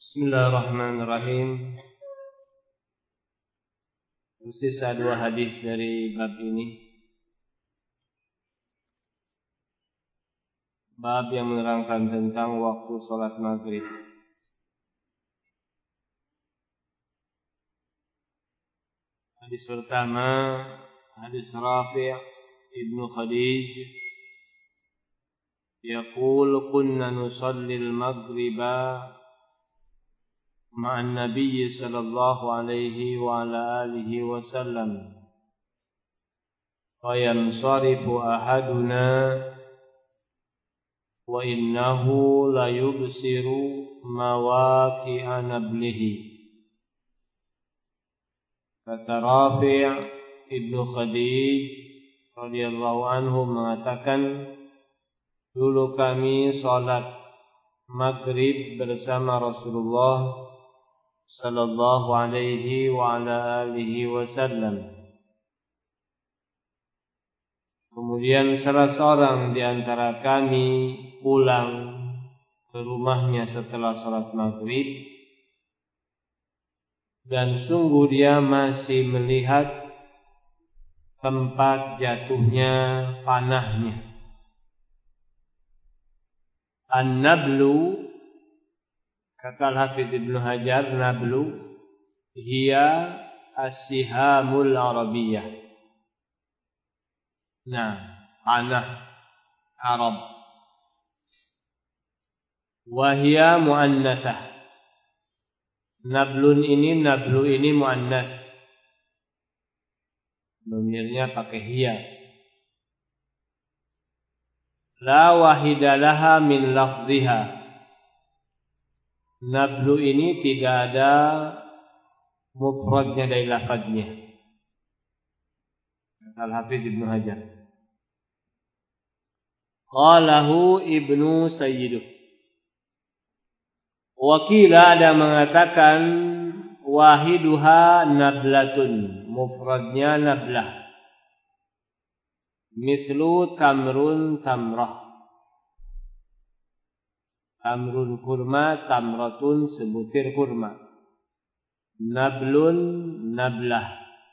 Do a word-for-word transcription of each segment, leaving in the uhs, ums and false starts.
Bismillahirrahmanirrahim. Tersisa dua hadis dari bab ini. Bab yang menerangkan tentang waktu sholat maghrib. Hadis pertama, hadis Rafi' ibnu Khadij. Yaqul kunna nusalli al-maghriba مع النبي صلى الله عليه وعلى آله وسلم فينصرف أحدنا وإنه ليبصر مواقع نبله. Kata Rafi' ibnu Khadij radhiyallahu anhu mengatakan, dulu kami salat maghrib bersama Rasulullah sallallahu alaihi wa ala alihi wasallam. Kemudian salah seorang di antara kami pulang ke rumahnya setelah salat maghrib, dan sungguh dia masih melihat tempat jatuhnya panahnya. An-nablu, kata Al-Hafidz Ibnu Hajar, nablu hiya as-sihamul arabiyah. Nah, panah Arab. Wahia muannatsah. Nablun ini, nablu ini muannats. Domirnya pakai hiya. La wahidalaha min lafziha. Nablu ini tidak ada mufradnya dari lafadznya. Kata Al-Hafidz Ibnu Hajar. Qalahu Ibnu Sayyiduh. Wakila ada mengatakan wahiduha nablatun, mufradnya nablah. Mislu tamrun tamrah. Tamrun kurma, tamratun sebutir kurma. Nablun nablah.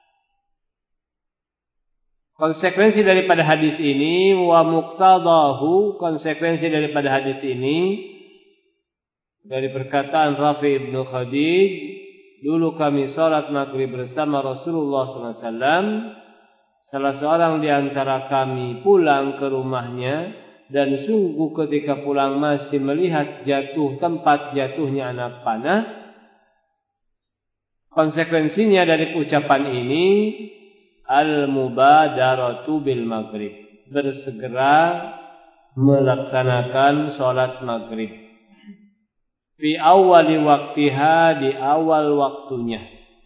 Konsekuensi daripada hadis ini, wa muqtadahu, konsekuensi daripada hadis ini dari perkataan Rafi' ibnu Khadij, dulu kami salat maghrib bersama Rasulullah sallallahu alaihi wasallam. Salah seorang di antara kami pulang ke rumahnya, dan sungguh ketika pulang masih melihat jatuh tempat jatuhnya anak panah. Konsekuensinya dari ucapan ini, al-mubadaratu bil maghrib, bersegera melaksanakan sholat maghrib. Fi awali waktiha, di awal waktunya.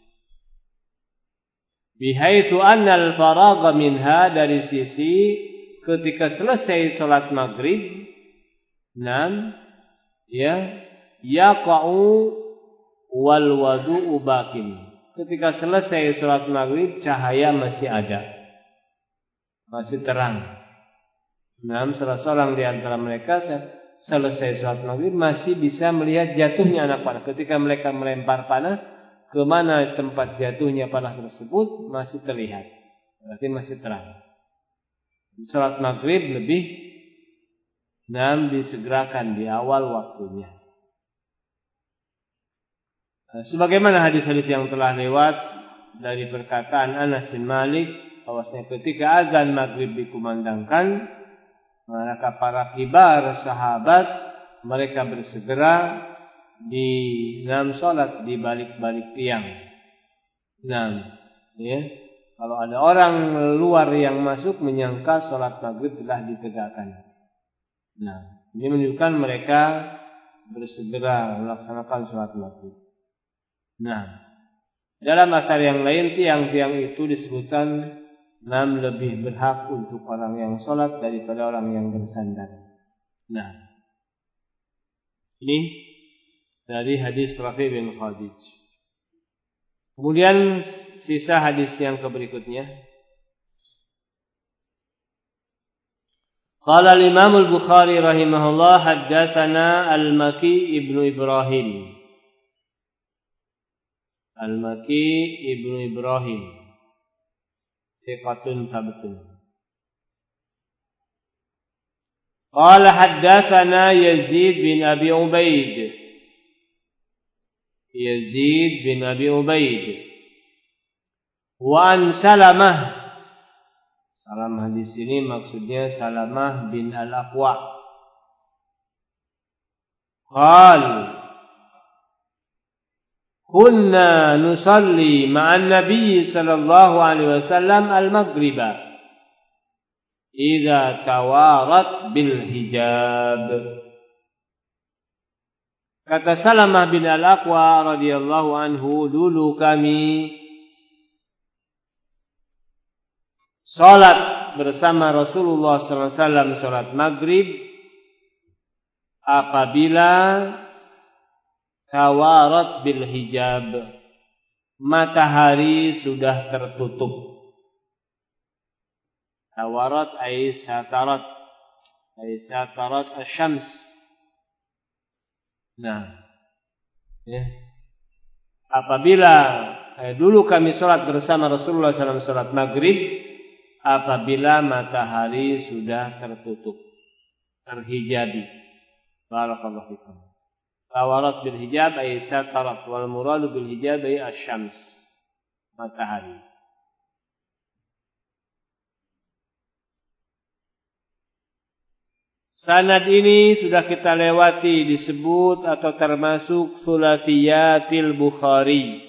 Bihaitsu anna al-faragha minha, dari sisi ketika selesai sholat maghrib, nam, ya, yaqa'u wal wadu'u bakin. Ketika selesai sholat maghrib, cahaya masih ada, masih terang. Nam, salah seorang di antara mereka selesai sholat maghrib masih bisa melihat jatuhnya anak panah. Ketika mereka melempar panah, kemana tempat jatuhnya panah tersebut masih terlihat, berarti masih terang. Salat maghrib lebih nam disegerakan di awal waktunya. Sebagaimana hadis-hadis yang telah lewat dari perkataan Anas bin Malik, bahwasanya ketika azan maghrib dikumandangkan, maka para kibar sahabat mereka bersegera di nam salat di balik-balik tiang. Nam, ya. Kalau ada orang luar yang masuk menyangka sholat maghrib telah ditegakkan. Nah, ini menunjukkan mereka bersegera melaksanakan sholat maghrib. Nah, dalam asar yang lain, tiang-tiang itu disebutkan nam lebih berhak untuk orang yang sholat daripada orang yang bersandar. Nah, ini dari hadis Rafi' bin Khadij. Kemudian sisa hadis yang berikutnya. Qala al-Imam al-Bukhari rahimahullah haddatsana al-Maki ibnu Ibrahim Al-Maki Ibnu Ibrahim thiqatun sabtun. Qala haddatsana Yazid bin Abi Ubaid. Yazid bin Abi Ubaid. Wa an Salamah. Salamah di sini maksudnya Salamah bin Al-Aqwa. Qal kunna nusalli ma'an Nabi sallallahu alaihi wasallam al-maghriba idza tawarat bil hijab. Kata Salamah bin Al-Aqwa radhiyallahu anhu, dulu kami salat bersama Rasulullah sallallahu alaihi wasallam salat maghrib apabila tawarat bil hijab, matahari sudah tertutup. Tawarat ay satarat, ay satarat asyams. Nah, ya. Apabila eh, dulu kami sholat bersama Rasulullah sallallahu alaihi wasallam sholat maghrib, apabila matahari sudah tertutup, terhijabi. Barakallahu fikum. Tawarat bil hijab ay satarat, wal muradu bil hijab ay asyams, matahari. Sanad ini sudah kita lewati, disebut atau termasuk Sulatiyatil Bukhari.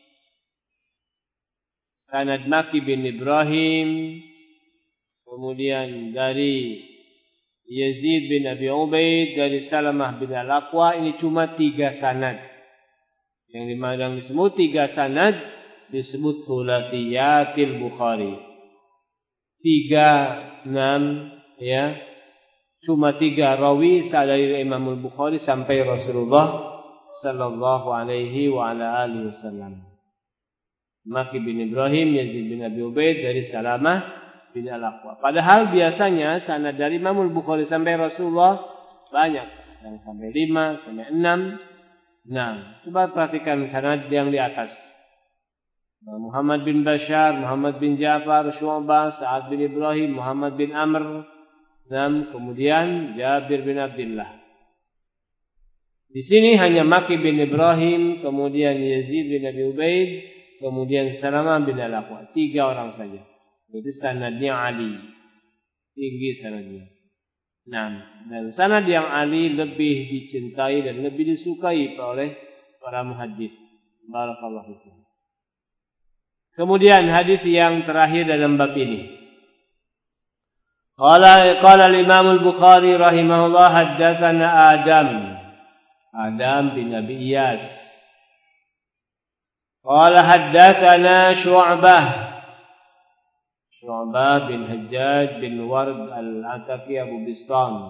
Sanad Maki bin Ibrahim, kemudian dari Yazid bin Abi Ubaid, dari Salamah bin Al-Aqwa. Ini cuma tiga sanad. Yang dimana disebut tiga sanad disebut Sulatiyatil Bukhari. Tiga, enam, ya. Cuma tiga rawi dari Imam Al-Bukhari sampai Rasulullah sallallahu alaihi wa ala alihi wasallam. Maki bin Ibrahim, Yazid bin Abi Ubaid, dari Salamah bin Al-Aqwa. Padahal biasanya sanad dari Imam Al-Bukhari sampai Rasulullah banyak, yang sampai lima, sampai enam. Nah, coba perhatikan sanad yang di atas. Muhammad bin Bashar, Muhammad bin Ja'far, Syu'bah, Sa'ad bin Ibrahim, Muhammad bin Amr, dan kemudian Jabir bin Abdullah. Di sini hanya Maki bin Ibrahim, kemudian Yazid bin Abi Ubaid, kemudian Salamah bin Al-Aqwa. Tiga orang saja. Itu sanadnya Ali, tinggi sanadnya. Nah, dan sanad yang Ali lebih dicintai dan lebih disukai oleh para muhaddits. Barakallahu fikum. Kemudian hadis yang terakhir dalam bab ini. Qala qala al-Imam Al-Bukhari rahimahullah haddatsana Adam. Adam bin Abi Iyas. Qala haddatsana Syu'bah. Syu'bah bin Hajjaj bin Ward Al-Ataki Abu Bistam.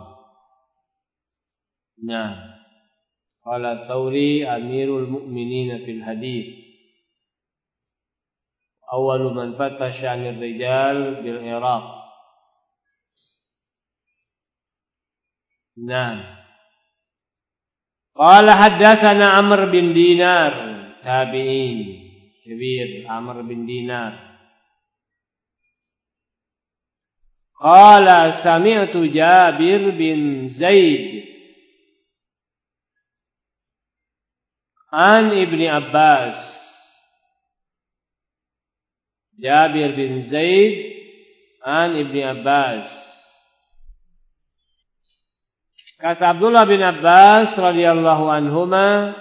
Nah, qala Thawri Amirul Mu'minin fil hadits. Awwalu man fatasha 'anil rijal bil Iraq. Nah, qala haddatsana Amr bin Dinar, tabi'in kabir, Amr bin Dinar. Qala sami'tu Jabir bin Zaid an Ibni Abbas. Jabir bin Zaid an Ibni Abbas. Kata Abdullah bin Abbas radhiyallahu anhuma,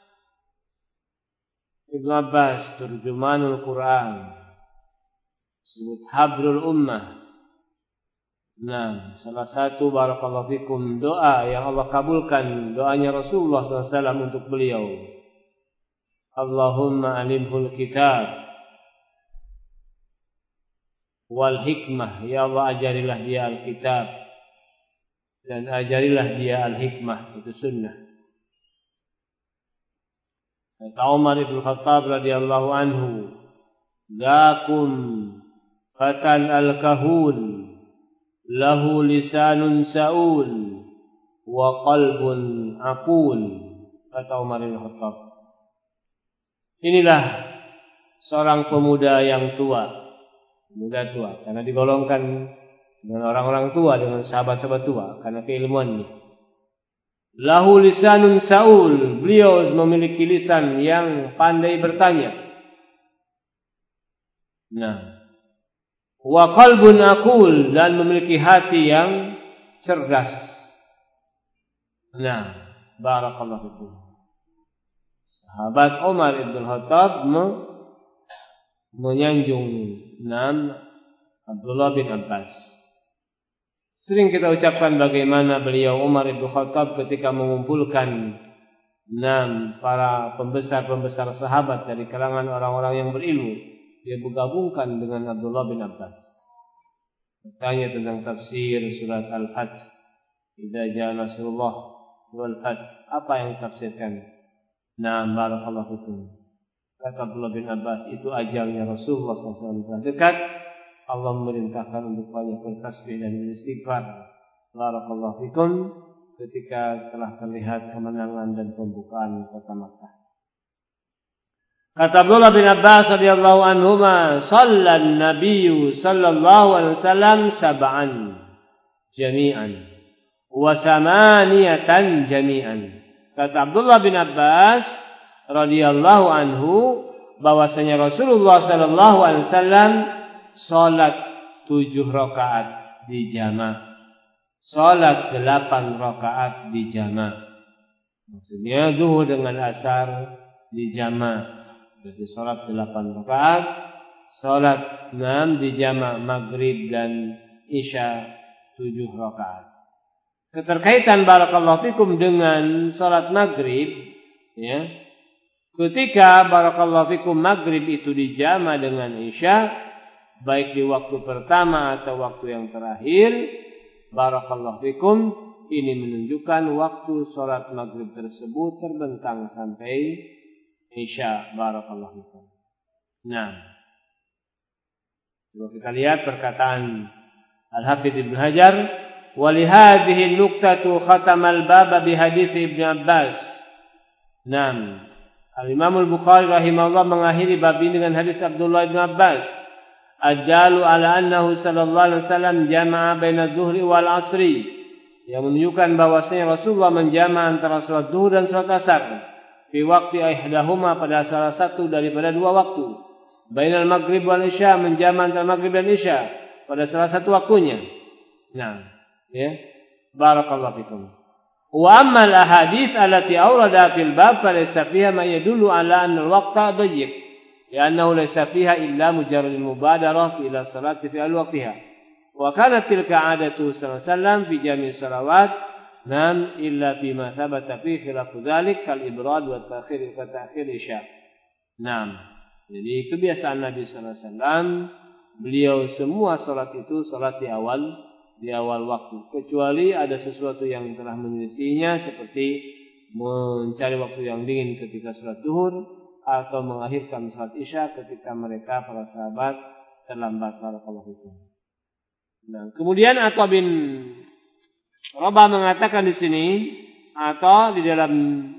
Ibnu Abbas turjumanul Quran, disebut habrul ummah. Nah, salah satu barakallahu fikum doa yang Allah kabulkan, doanya Rasulullah sallallahu alaihi wasallam untuk beliau. Allahumma alimhul kitab wal hikmah, ya Allah ajarilah dia al-kitab dan ajarilah dia al-hikmah, itu sunnah. Kata Umar ibn Khattab radhiyallahu anhu, "Lakum fatan al-kahun, lahu lisanun sa'ul, wa qalbun aqul." Kata Umar ibn Khattab, inilah seorang pemuda yang tua, pemuda tua, karena digolongkan dengan orang-orang tua, dengan sahabat-sahabat tua, karena keilmuannya. Lahu lisanun saul, beliau memiliki lisan yang pandai bertanya. Nah, wa qalbun aqul, dan memiliki hati yang cerdas. Nah, barakallahu fikum. Sahabat Umar ibn Khattab menyanjung nam Abdullah bin Abbas. Sering kita ucapkan bagaimana beliau Umar ibn Khattab ketika mengumpulkan enam para pembesar-pembesar sahabat dari kalangan orang-orang yang berilmu, dia bergabungkan dengan Abdullah bin Abbas. Bertanya tentang tafsir surat Al-Fath. Idza jaa nasrullah wal fath. Apa yang tafsirkan? Naam, barakallahu fikum. Kata Abdullah bin Abbas, itu ajalnya Rasulullah sallallahu alaihi wasallam dekat. Allah memerintahkan untuk banyak bertasbih dan beristighfar. Barakallahu fikum. Ketika telah terlihat kemenangan dan pembukaan kota Makkah. Kata Abdullah bin Abbas radhiyallahu anhuma, "Shallan Nabiyyu sallallahu alaihi wasallam sab'an jami'an wa thamaniyatan jami'an." Kata Abdullah bin Abbas radhiyallahu anhu, bahwasanya Rasulullah sallallahu alaihi wasallam salat tujuh rakaat di jama', salat delapan rakaat di jama'. Maksudnya zuhur dengan asar di jama'. Jadi salat delapan rakaat, salat enam di jama', maghrib dan isya tujuh rakaat. Keterkaitan barakallahu fikum dengan salat maghrib, ya. Ketika barakallahu fikum maghrib itu dijama dengan isya, baik di waktu pertama atau waktu yang terakhir, barakallahu fikum, ini menunjukkan waktu salat maghrib tersebut terbentang sampai isya, barakallahu fikum. Nah, coba kita lihat perkataan Al-Hafidz Ibnu Hajar. ولهذه النقطة ختم الباب بحديث ابن Abbas. Naam. Al-Imam Al-Bukhari rahimahullah mengakhiri bab ini dengan hadis Abdullah bin Abbas. Ajalu ala annahu sallallahu alaihi wasallam jama'a baina dhuhri wal asri. Yang menunjukkan bahwasanya Rasulullah menjama antara salat zuhur dan salat asar. Fi waqti ihdahuma, pada salah satu daripada dua waktu. Bainal maghrib wal isya, menjama antara maghrib dan isya pada salah satu waktunya. Nah, ya, barakallahu fikum. Wa amma al-ahadits allati awrada fil bab falaysa fiha ma yadullu ala anna al-waqta dayyiq, li'annahu laysa fiha illa mujarrad al-mubadarah ila salati fi al-waqtiha. Wa kanat tilka 'adatu sallallahu alaihi wasallam fi jami' salawat, nam illa bima thabata fi khilafu dzalik kal ibrad wa ta'khir ka ta'khir isya. Nam. Jadi kebiasaan Nabi sallallahu alaihi wasallam, beliau semua salat itu salat di awal di awal waktu, kecuali ada sesuatu yang telah menyelisihinya, seperti mencari waktu yang dingin ketika salat zuhur atau mengakhirkan salat isya ketika mereka para sahabat terlambat. Barakallahu fikum. Nah, kemudian Atha bin Rabah mengatakan di sini, atau di dalam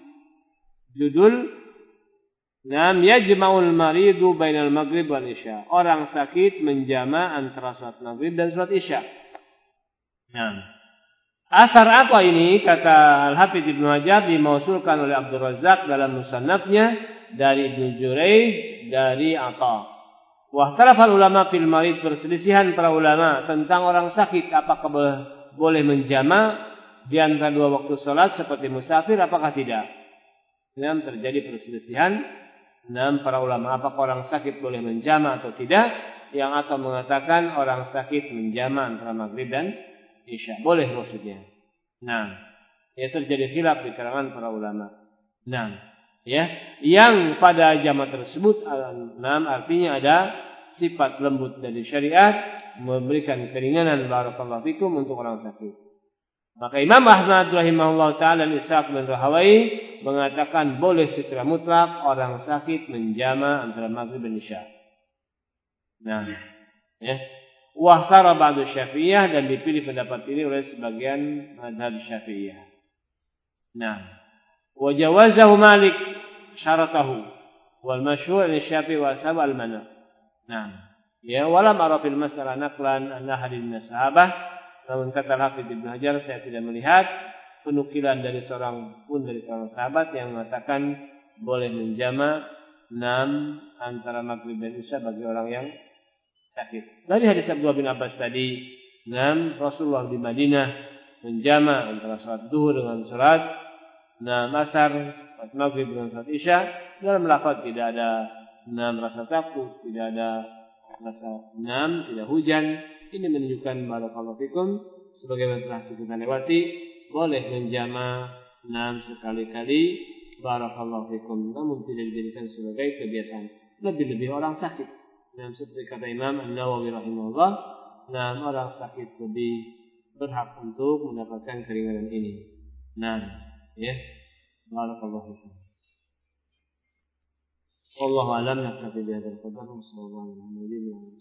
judul, nam yajma'ul maridu bainal maghrib wal isya. Orang sakit menjama antara salat maghrib dan salat isya. Nah, asar apa ini, kata Al-Hafidz Ibnu Hajar, dimausulkan oleh Abdul Razzaq dalam musannafnya dari Ibnu Jurayj dari Atha. Wa ikhtalafa ulama fil marid, perselisihan para ulama tentang orang sakit apakah boleh menjama di antara dua waktu salat seperti musafir apakah tidak. Nah, terjadi perselisihan enam para ulama, apakah orang sakit boleh menjama atau tidak. Yang Atha mengatakan orang sakit menjama antara maghrib dan isya, boleh maksudnya. Nah, ya, terjadi khilaf di kalangan para ulama. Nah, ya, yang pada jama tersebut, enam artinya ada sifat lembut dari syariat, memberikan keringanan barakallahu fikum untuk orang sakit. Maka Imam Ahmad rahimahullah ta'ala dan Ishaq bin Rahawai mengatakan boleh secara mutlak orang sakit menjama antara maghrib dan isya. Nah, ya. Wahtara ba'du Syafi'iyah, dan dipilih pendapat ini oleh sebagian mazhab Syafi'iyah. Nah, wa jawazahu Malik syaratahu. wal masyhur an Syafi'i wa ashab al-mana. Nah, ya walam ara fil masalah naqlan anna hadin sahabah, namun kata Hafidz Ibnu Hajar, saya tidak melihat penukilan dari seorang pun dari kalangan sahabat yang mengatakan boleh menjama enam antara maghrib dan isya bagi orang yang sakit. Dari hadis Abdullah bin Abbas tadi, enam Rasulullah di Madinah menjama antara salat zuhur dengan salat enam asar, salat maghrib dengan salat isya. Dalam lafaz tidak ada enam rasa takut, tidak ada rasa enam, tidak hujan. Ini menunjukkan barakallahu fikum sebagaimana telah kita lewati, boleh menjama enam sekali-kali barakallahu fikum, namun tidak dijadikan sebagai kebiasaan. Lebih-lebih orang sakit. Nah, seperti kata Imam An-Nawawi rahimahullah, nah orang sakit lebih berhak untuk mendapatkan keringanan ini. Nah, ya, barakallahu fikum. Wallahu a'lam, naktafi bihadzal qadar. Sallallahu alaihi wa sallam.